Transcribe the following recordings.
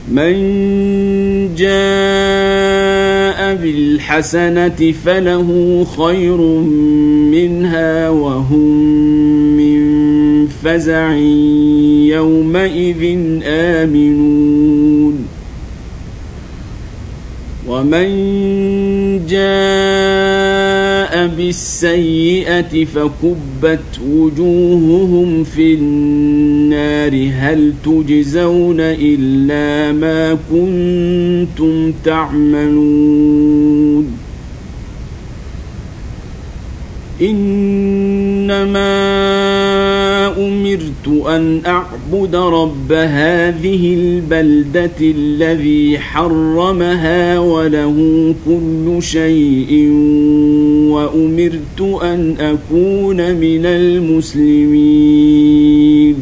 من جاء بالحسنة فله خير منها وهم من فزع يومئذ آمنون ومن جاء بالسيئة فكبت وجوههم في النار هل تجزون إلا ما كنتم تعملون إنما أمرت أن أعبد رب هذه البلدة الذي حرمها وله كل شيء وأمرت أن أكون من المسلمين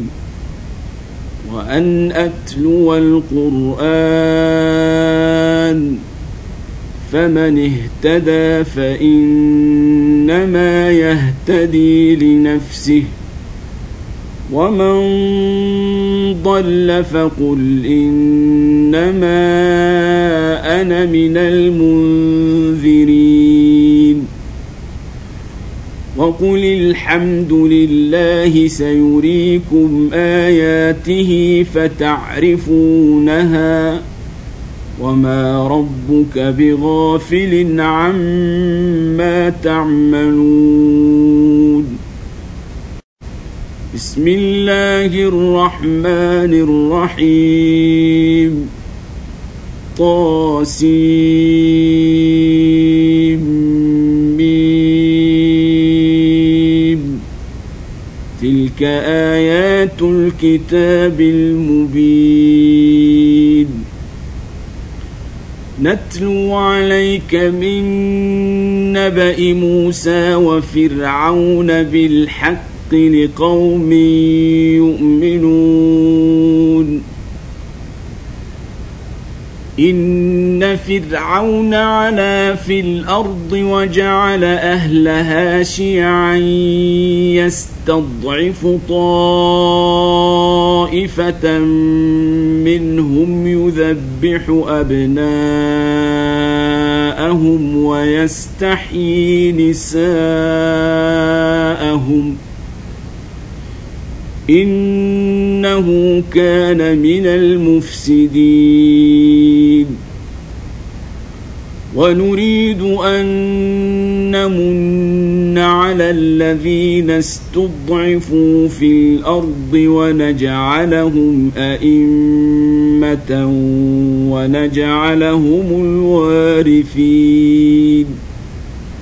وأن أتلو القرآن فمن اهتدى فإنما يهتدي لنفسه ومن ضل فقل إنما أنا من المنذرين وقل الحمد لله سيريكم آياته فتعرفونها وما ربك بغافل عما تعملون بسم الله الرحمن الرحيم طاسيم تلك آيات الكتاب المبين نتلو عليك من نبأ موسى وفرعون بالحق لقوم يؤمنون إن فرعون علا في الأرض وجعل أهلها شيعا يستضعف طائفة منهم يذبح أبناءهم ويستحيي نساءهم إنه كان من المفسدين ونريد أن نمن على الذين استضعفوا في الأرض ونجعلهم أئمة ونجعلهم الوارثين